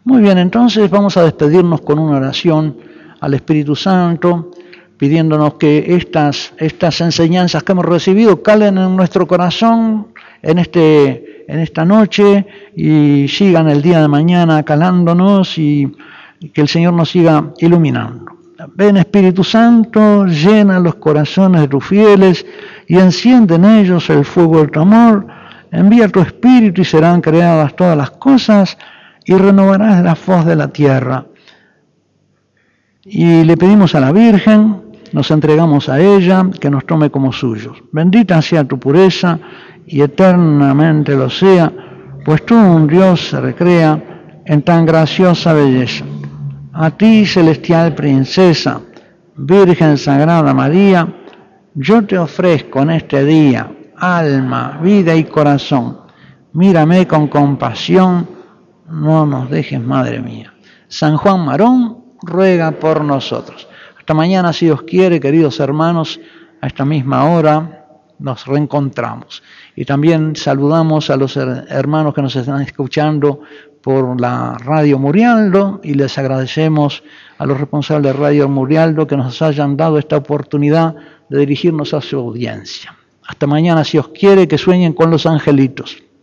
Muy bien, entonces vamos a despedirnos con una oración al Espíritu Santo, pidiéndonos que estas enseñanzas que hemos recibido calen en nuestro corazón en esta noche y sigan el día de mañana calándonos y que el Señor nos siga iluminando. Ven Espíritu Santo, llena los corazones de tus fieles y enciende en ellos el fuego de tu amor. Envía tu Espíritu y serán creadas todas las cosas y renovarás la faz de la tierra. Y le pedimos a la Virgen, nos entregamos a ella, que nos tome como suyos. Bendita sea tu pureza y eternamente lo sea, pues tú, un Dios, se recrea en tan graciosa belleza. A ti, celestial princesa, Virgen Sagrada María, yo te ofrezco en este día alma, vida y corazón. Mírame con compasión, no nos dejes, Madre mía. San Juan Marón ruega por nosotros. Hasta mañana, si Dios quiere, queridos hermanos, a esta misma hora nos reencontramos. Y también saludamos a los hermanos que nos están escuchando por la Radio Murialdo y les agradecemos a los responsables de Radio Murialdo que nos hayan dado esta oportunidad de dirigirnos a su audiencia. Hasta mañana, si Dios quiere, que sueñen con los angelitos.